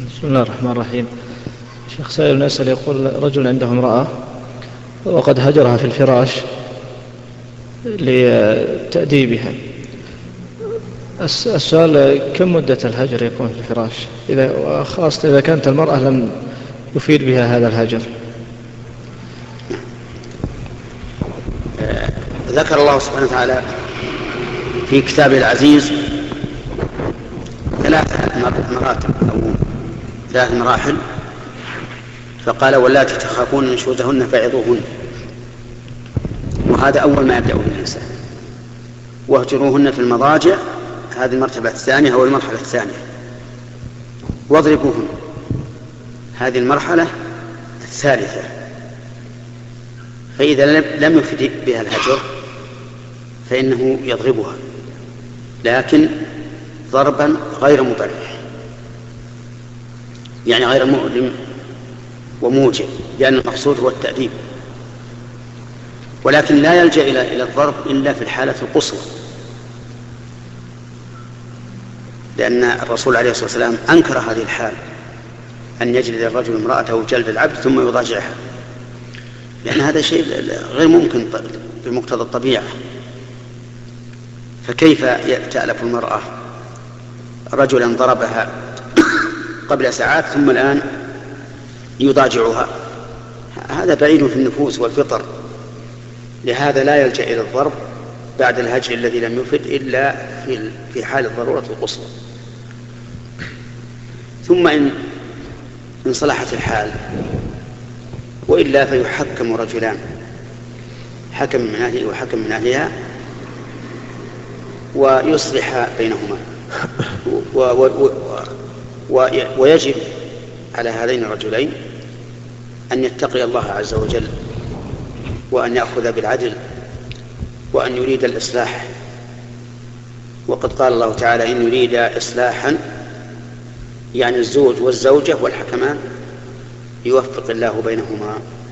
بسم الله الرحمن الرحيم. شيخ سائل يسأل يقول رجل عنده امرأة وقد هجرها في الفراش لتأديبها. السؤال كم مدة الهجر يكون في الفراش وخاصة إذا كانت المرأة لم يفيد بها هذا الهجر؟ ذكر الله سبحانه وتعالى في كتابه العزيز ثلاث مراتب أو ثلاث مراحل، فقال واللاتي تخافون نشوزهن فعظوهن، وهذا أول ما يبدأ به الإنسان. واهجروهن في المضاجع، هذه المرتبة الثانية أو المرحلة الثانية. واضربوهن، هذه المرحلة الثالثة. فإذا لم يفد بها الهجر فإنه يضربها، لكن ضربا غير مبرح، يعني غير مؤلم وموجع، لأن المقصود هو التأديب. ولكن لا يلجأ إلى الضرب إلا في الحالة القصوى، لأن الرسول عليه الصلاة والسلام أنكر هذه الحال، أن يجلد الرجل امرأته جلد العبد ثم يضاجعها، لأن هذا شيء غير ممكن بمقتضى الطبيعة. فكيف تألف المرأة رجلا ضربها قبل ساعات ثم الآن يضاجعها؟ هذا بعيد في النفوس والفطر. لهذا لا يلجأ إلى الضرب بعد الهجر الذي لم يفد إلا في حال الضرورة القصوى. ثم إن صلحت الحال وإلا فيحكم رجلان، حكم من أهله وحكم من أهلها، ويصلح بينهما. ويجب على هذين الرجلين أن يتقي الله عز وجل، وأن يأخذ بالعدل، وأن يريد الإصلاح. وقد قال الله تعالى إن يريد إصلاحا، يعني الزوج والزوجة والحكمان يوفق الله بينهما